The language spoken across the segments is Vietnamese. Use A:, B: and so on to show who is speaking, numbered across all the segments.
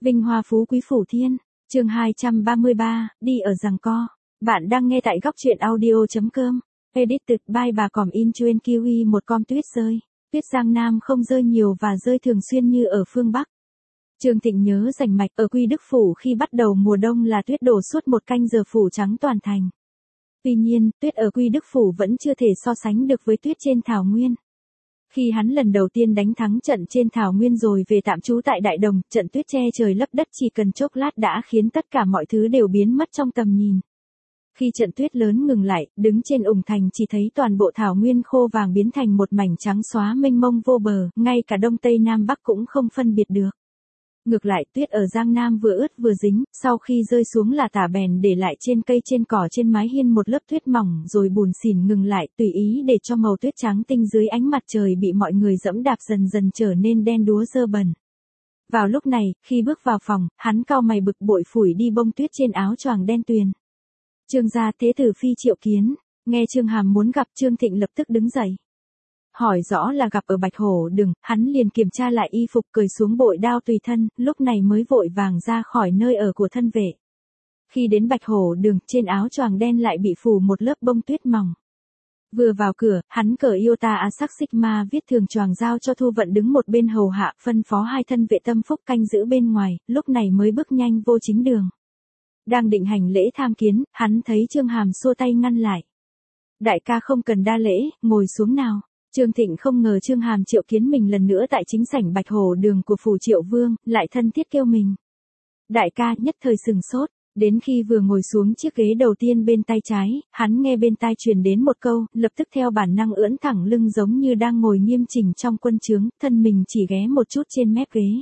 A: Vinh hoa phú quý phủ thiên, chương 233, đi ở giằng co. Bạn đang nghe tại góc truyện audio.com. Edited by bà Còm In Chuyên Kiwi. Một com tuyết rơi. Tuyết Giang Nam không rơi nhiều và rơi thường xuyên như ở phương Bắc. Trương Thịnh nhớ rành mạch ở Quy Đức Phủ khi bắt đầu mùa đông là tuyết đổ suốt một canh giờ phủ trắng toàn thành. Tuy nhiên, tuyết ở Quy Đức Phủ vẫn chưa thể so sánh được với tuyết trên Thảo Nguyên. Khi hắn lần đầu tiên đánh thắng trận trên Thảo Nguyên rồi về tạm trú tại Đại Đồng, trận tuyết che trời lấp đất chỉ cần chốc lát đã khiến tất cả mọi thứ đều biến mất trong tầm nhìn. Khi trận tuyết lớn ngừng lại, đứng trên ủng thành chỉ thấy toàn bộ Thảo Nguyên khô vàng biến thành một mảnh trắng xóa mênh mông vô bờ, ngay cả Đông Tây Nam Bắc cũng không phân biệt được. Ngược lại, tuyết ở Giang Nam vừa ướt vừa dính, sau khi rơi xuống là tả bèn để lại trên cây trên cỏ trên mái hiên một lớp tuyết mỏng rồi bùn xỉn ngừng lại, tùy ý để cho màu tuyết trắng tinh dưới ánh mặt trời bị mọi người dẫm đạp dần dần trở nên đen đúa dơ bẩn. Vào lúc này, khi bước vào phòng, hắn cau mày bực bội phủi đi bông tuyết trên áo choàng đen tuyền. Trương gia thế tử phi triệu kiến, nghe Trương Hàm muốn gặp Trương Thịnh lập tức đứng dậy. Hỏi rõ là gặp ở Bạch Hổ Đường, hắn liền kiểm tra lại y phục cởi xuống bội đao tùy thân, lúc này mới vội vàng ra khỏi nơi ở của thân vệ. Khi đến Bạch Hổ Đường, trên áo choàng đen lại bị phủ một lớp bông tuyết mỏng. Vừa vào cửa, hắn cởi Iota Asac Sigma viết thường choàng giao cho Thu Vận đứng một bên hầu hạ, phân phó hai thân vệ tâm phúc canh giữ bên ngoài, lúc này mới bước nhanh vô chính đường. Đang định hành lễ tham kiến, hắn thấy Trương Hàm xua tay ngăn lại. Đại ca không cần đa lễ, ngồi xuống nào. Trương Thịnh không ngờ Trương Hàm triệu kiến mình lần nữa tại chính sảnh Bạch Hổ Đường của phủ Triệu Vương, lại thân thiết kêu mình. Đại ca nhất thời sừng sốt, đến khi vừa ngồi xuống chiếc ghế đầu tiên bên tay trái, hắn nghe bên tai truyền đến một câu, lập tức theo bản năng ưỡn thẳng lưng giống như đang ngồi nghiêm chỉnh trong quân trướng, thân mình chỉ ghé một chút trên mép ghế.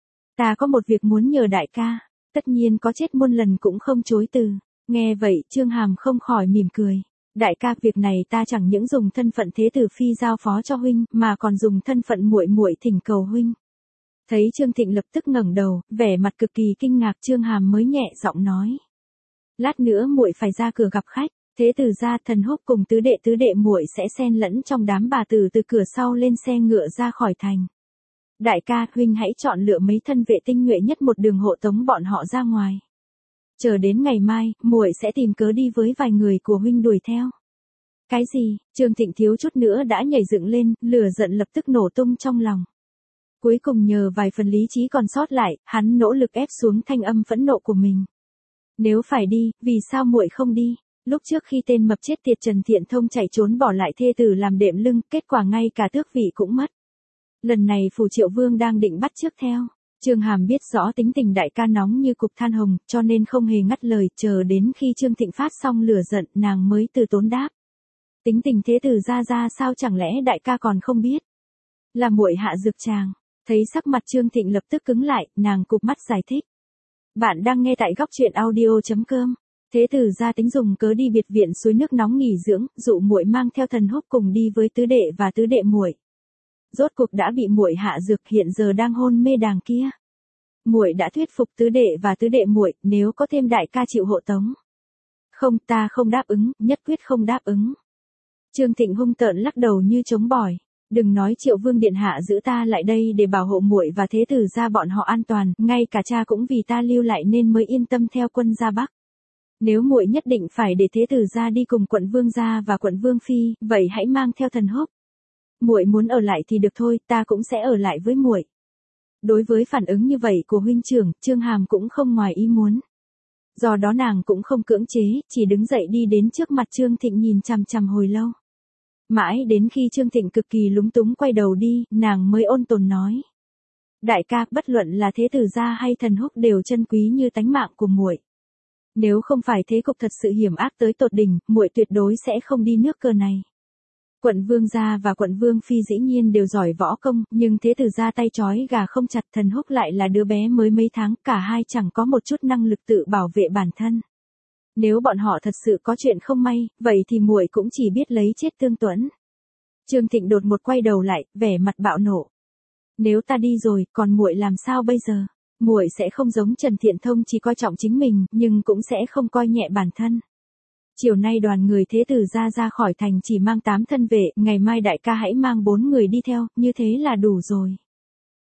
A: Ta có một việc muốn nhờ đại ca, tất nhiên có chết muôn lần cũng không chối từ. Nghe vậy, Trương Hàm không khỏi mỉm cười. Đại ca, việc này ta chẳng những dùng thân phận thế tử phi giao phó cho huynh, mà còn dùng thân phận muội muội thỉnh cầu huynh. Thấy Trương Thịnh lập tức ngẩng đầu, vẻ mặt cực kỳ kinh ngạc, Trương Hàm mới nhẹ giọng nói: lát nữa muội phải ra cửa gặp khách, thế tử gia Thần Húc cùng tứ đệ muội sẽ xen lẫn trong đám bà tử từ cửa sau lên xe ngựa ra khỏi thành. Đại ca, huynh hãy chọn lựa mấy thân vệ tinh nhuệ nhất một đường hộ tống bọn họ ra ngoài. Chờ đến ngày mai, muội sẽ tìm cớ đi với vài người của huynh đuổi theo. Cái gì? Trương Thịnh thiếu chút nữa đã nhảy dựng lên, lửa giận lập tức nổ tung trong lòng. Cuối cùng nhờ vài phần lý trí còn sót lại, hắn nỗ lực ép xuống thanh âm phẫn nộ của mình. Nếu phải đi, vì sao muội không đi? Lúc trước khi tên mập chết tiệt Trần Thiện Thông chạy trốn bỏ lại thê tử làm đệm lưng, kết quả ngay cả tước vị cũng mất. Lần này phủ Triệu Vương đang định bắt chước theo. Trương Hàm biết rõ tính tình đại ca nóng như cục than hồng, cho nên không hề ngắt lời, chờ đến khi Trương Thịnh phát xong lửa giận, nàng mới từ tốn đáp. Tính tình thế tử ra sao chẳng lẽ đại ca còn không biết? Là muội hạ dược chàng. Thấy sắc mặt Trương Thịnh lập tức cứng lại, nàng cụp mắt giải thích. Bạn đang nghe tại góc truyện audio.com. Thế tử gia tính dùng cớ đi biệt viện suối nước nóng nghỉ dưỡng, dụ muội mang theo Thần Húc cùng đi với tứ đệ và tứ đệ muội. Rốt cuộc đã bị muội hạ dược, hiện giờ đang hôn mê đàng kia. Muội đã thuyết phục tứ đệ và tứ đệ muội, nếu có thêm đại ca chịu hộ tống. Không, ta không đáp ứng, nhất quyết không đáp ứng. Trương Thịnh hung tợn lắc đầu như trống bỏi. Đừng nói Triệu Vương điện hạ giữ ta lại đây để bảo hộ muội và thế tử gia bọn họ an toàn, ngay cả cha cũng vì ta lưu lại nên mới yên tâm theo quân ra Bắc. Nếu muội nhất định phải để thế tử gia đi cùng quận vương gia và quận vương phi, vậy hãy mang theo Thần Húc. Muội muốn ở lại thì được thôi, ta cũng sẽ ở lại với muội. Đối với phản ứng như vậy của huynh trưởng, Trương Hàm cũng không ngoài ý muốn. Do đó nàng cũng không cưỡng chế, chỉ đứng dậy đi đến trước mặt Trương Thịnh nhìn chằm chằm hồi lâu. Mãi đến khi Trương Thịnh cực kỳ lúng túng quay đầu đi, nàng mới ôn tồn nói. Đại ca, bất luận là thế tử gia hay Thần Húc đều chân quý như tánh mạng của muội. Nếu không phải thế cục thật sự hiểm ác tới tột đỉnh, muội tuyệt đối sẽ không đi nước cờ này. Quận vương gia và quận vương phi dĩ nhiên đều giỏi võ công, nhưng thế tử gia tay trói gà không chặt, Thần Húc lại là đứa bé mới mấy tháng, cả hai chẳng có một chút năng lực tự bảo vệ bản thân. Nếu bọn họ thật sự có chuyện không may, vậy thì muội cũng chỉ biết lấy chết tương tuẫn. Trương Thịnh đột một quay đầu lại, vẻ mặt bạo nộ. Nếu ta đi rồi, còn muội làm sao bây giờ? Muội sẽ không giống Trần Thiện Thông chỉ coi trọng chính mình, nhưng cũng sẽ không coi nhẹ bản thân. Chiều nay đoàn người thế tử ra khỏi thành chỉ mang 8 thân vệ, ngày mai đại ca hãy mang 4 người đi theo, như thế là đủ rồi.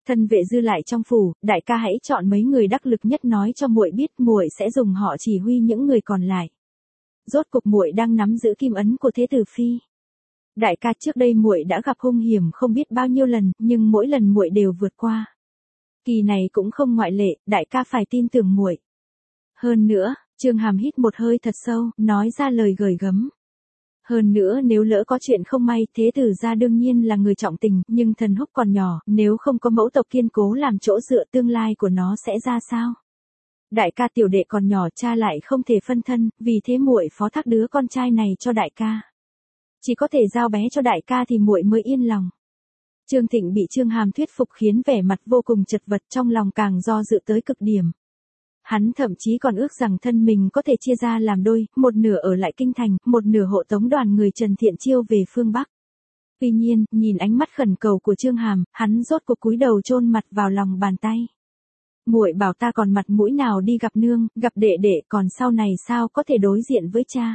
A: Thân vệ dư lại trong phủ, đại ca hãy chọn mấy người đắc lực nhất nói cho muội biết, muội sẽ dùng họ chỉ huy những người còn lại. Rốt cục muội đang nắm giữ kim ấn của thế tử phi. Đại ca, trước đây muội đã gặp hung hiểm không biết bao nhiêu lần, nhưng mỗi lần muội đều vượt qua. Kỳ này cũng không ngoại lệ, đại ca phải tin tưởng muội. Hơn nữa, Trương Hàm hít một hơi thật sâu, nói ra lời gởi gắm. Hơn nữa nếu lỡ có chuyện không may, thế tử gia đương nhiên là người trọng tình, nhưng Thần Húc còn nhỏ, nếu không có mẫu tộc kiên cố làm chỗ dựa, tương lai của nó sẽ ra sao? Đại ca, tiểu đệ còn nhỏ, cha lại không thể phân thân, vì thế muội phó thác đứa con trai này cho đại ca. Chỉ có thể giao bé cho đại ca thì muội mới yên lòng. Trương Thịnh bị Trương Hàm thuyết phục khiến vẻ mặt vô cùng chật vật, trong lòng càng do dự tới cực điểm. Hắn thậm chí còn ước rằng thân mình có thể chia ra làm đôi, một nửa ở lại kinh thành, một nửa hộ tống đoàn người Trần Thiện Chiêu về phương Bắc. Tuy nhiên, nhìn ánh mắt khẩn cầu của Trương Hàm, hắn rốt cuộc cúi đầu chôn mặt vào lòng bàn tay. Muội bảo ta còn mặt mũi nào đi gặp nương, gặp đệ đệ, còn sau này sao có thể đối diện với cha?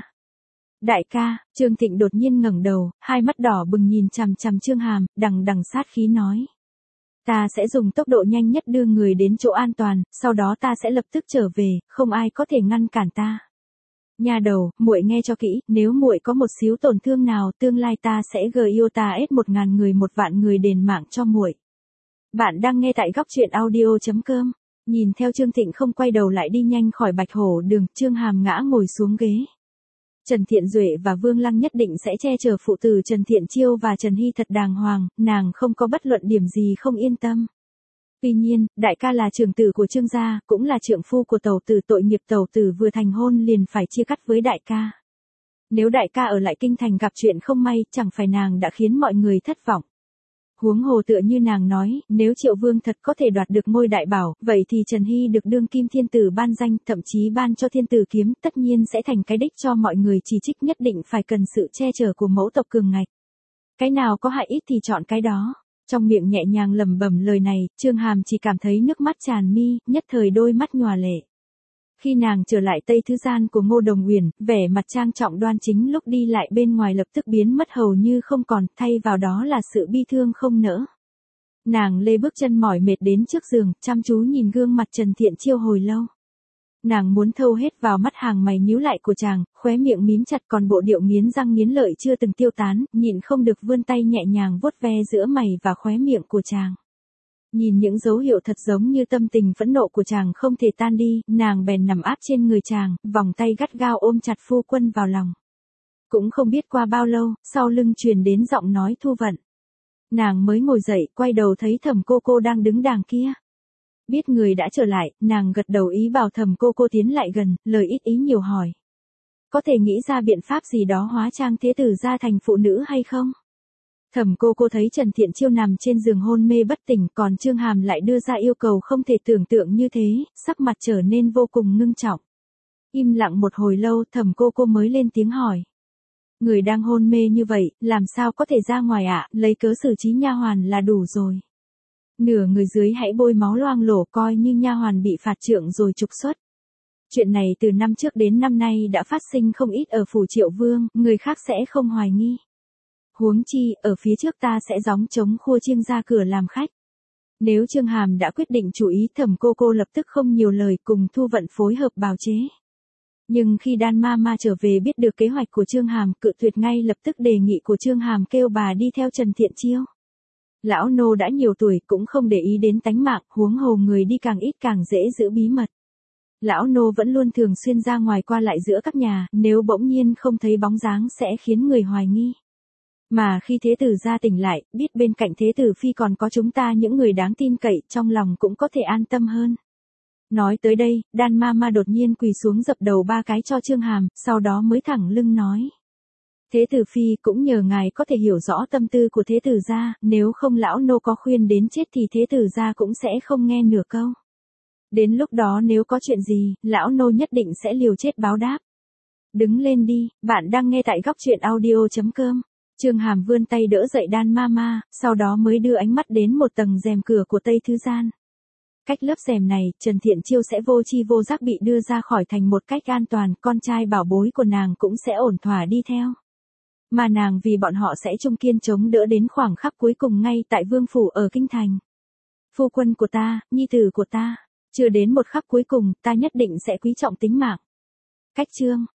A: Đại ca, Trương Thịnh đột nhiên ngẩng đầu, hai mắt đỏ bừng nhìn chằm chằm Trương Hàm, đằng đằng sát khí nói. Ta sẽ dùng tốc độ nhanh nhất đưa người đến chỗ an toàn, sau đó ta sẽ lập tức trở về, không ai có thể ngăn cản ta. Nha đầu, muội nghe cho kỹ, nếu muội có một xíu tổn thương nào, tương lai ta sẽ GIOTA 1000 người 1 vạn người đền mạng cho muội. Bạn đang nghe tại góc truyện audio.com. Nhìn theo Trương Thịnh không quay đầu lại đi nhanh khỏi Bạch Hổ Đường, Trương Hàm ngã ngồi xuống ghế. Trần Thiện Duệ và Vương Lăng nhất định sẽ che chở phụ tử Trần Thiện Chiêu và Trần Hy thật đàng hoàng, nàng không có bất luận điểm gì không yên tâm. Tuy nhiên, đại ca là trưởng tử của Trương gia, cũng là trượng phu của tẩu tử, tội nghiệp tẩu tử vừa thành hôn liền phải chia cắt với đại ca. Nếu đại ca ở lại kinh thành gặp chuyện không may, chẳng phải nàng đã khiến mọi người thất vọng. Huống hồ tựa như nàng nói, nếu Triệu Vương thật có thể đoạt được ngôi đại bảo, vậy thì Trần Hy được đương kim thiên tử ban danh, thậm chí ban cho thiên tử kiếm, tất nhiên sẽ thành cái đích cho mọi người chỉ trích, nhất định phải cần sự che chở của mẫu tộc cường ngạch. Cái nào có hại ít thì chọn cái đó. Trong miệng nhẹ nhàng lẩm bẩm lời này, Trương Hàm chỉ cảm thấy nước mắt tràn mi, nhất thời đôi mắt nhòa lệ. Khi nàng trở lại Tây Thứ Gian của Ngô Đồng Uyển, vẻ mặt trang trọng đoan chính lúc đi lại bên ngoài lập tức biến mất hầu như không còn, thay vào đó là sự bi thương không nỡ. Nàng lê bước chân mỏi mệt đến trước giường, chăm chú nhìn gương mặt Trần Thiện Chiêu hồi lâu. Nàng muốn thâu hết vào mắt hàng mày nhíu lại của chàng, khóe miệng mím chặt, còn bộ điệu nghiến răng nghiến lợi chưa từng tiêu tán, nhịn không được vươn tay nhẹ nhàng vuốt ve giữa mày và khóe miệng của chàng. Nhìn những dấu hiệu thật giống như tâm tình phẫn nộ của chàng không thể tan đi, nàng bèn nằm áp trên người chàng, vòng tay gắt gao ôm chặt phu quân vào lòng. Cũng không biết qua bao lâu, sau lưng truyền đến giọng nói Thu Vận. Nàng mới ngồi dậy, quay đầu thấy Thẩm Cô Cô đang đứng đàng kia. Biết người đã trở lại, nàng gật đầu ý bảo Thẩm Cô Cô tiến lại gần, lời ít ý nhiều hỏi. Có thể nghĩ ra biện pháp gì đó hóa trang thế tử ra thành phụ nữ hay không? Thẩm Cô Cô thấy Trần Thiện Chiêu nằm trên giường hôn mê bất tỉnh, còn Trương Hàm lại đưa ra yêu cầu không thể tưởng tượng như thế, sắc mặt trở nên vô cùng ngưng trọng. Im lặng một hồi lâu, Thẩm Cô Cô mới lên tiếng hỏi. Người đang hôn mê như vậy, làm sao có thể ra ngoài ạ, lấy cớ xử trí nha hoàn là đủ rồi. Nửa người dưới hãy bôi máu loang lổ, coi như nha hoàn bị phạt trượng rồi trục xuất. Chuyện này từ năm trước đến năm nay đã phát sinh không ít ở phủ Triệu Vương, người khác sẽ không hoài nghi. Huống chi, ở phía trước ta sẽ gióng trống khua chiêng ra cửa làm khách. Nếu Trương Hàm đã quyết định chủ ý, Thẩm Cô Cô lập tức không nhiều lời, cùng Thu Vận phối hợp bào chế. Nhưng khi Đan Ma trở về biết được kế hoạch của Trương Hàm, cự tuyệt ngay lập tức đề nghị của Trương Hàm kêu bà đi theo Trần Thiện Chiêu. Lão nô đã nhiều tuổi cũng không để ý đến tánh mạng, huống hồ người đi càng ít càng dễ giữ bí mật. Lão nô vẫn luôn thường xuyên ra ngoài qua lại giữa các nhà, nếu bỗng nhiên không thấy bóng dáng sẽ khiến người hoài nghi. Mà khi thế tử gia tỉnh lại, biết bên cạnh thế tử phi còn có chúng ta những người đáng tin cậy, trong lòng cũng có thể an tâm hơn. Nói tới đây, Đan Ma đột nhiên quỳ xuống dập đầu 3 cái cho Trương Hàm, sau đó mới thẳng lưng nói. Thế tử phi, cũng nhờ ngài có thể hiểu rõ tâm tư của thế tử gia, nếu không lão nô có khuyên đến chết thì thế tử gia cũng sẽ không nghe nửa câu. Đến lúc đó nếu có chuyện gì, lão nô nhất định sẽ liều chết báo đáp. Đứng lên đi, bạn đang nghe tại góc truyện audio.com. Trương Hàm vươn tay đỡ dậy Đan Ma, sau đó mới đưa ánh mắt đến một tầng rèm cửa của Tây Thứ Gian. Cách lớp rèm này, Trần Thiện Chiêu sẽ vô chi vô giác bị đưa ra khỏi thành một cách an toàn, con trai bảo bối của nàng cũng sẽ ổn thỏa đi theo. Mà nàng vì bọn họ sẽ chung kiên chống đỡ đến khoảng khắc cuối cùng ngay tại vương phủ ở kinh thành. Phu quân của ta, nhi tử của ta. Chưa đến một khắc cuối cùng, ta nhất định sẽ quý trọng tính mạng. Cách chương.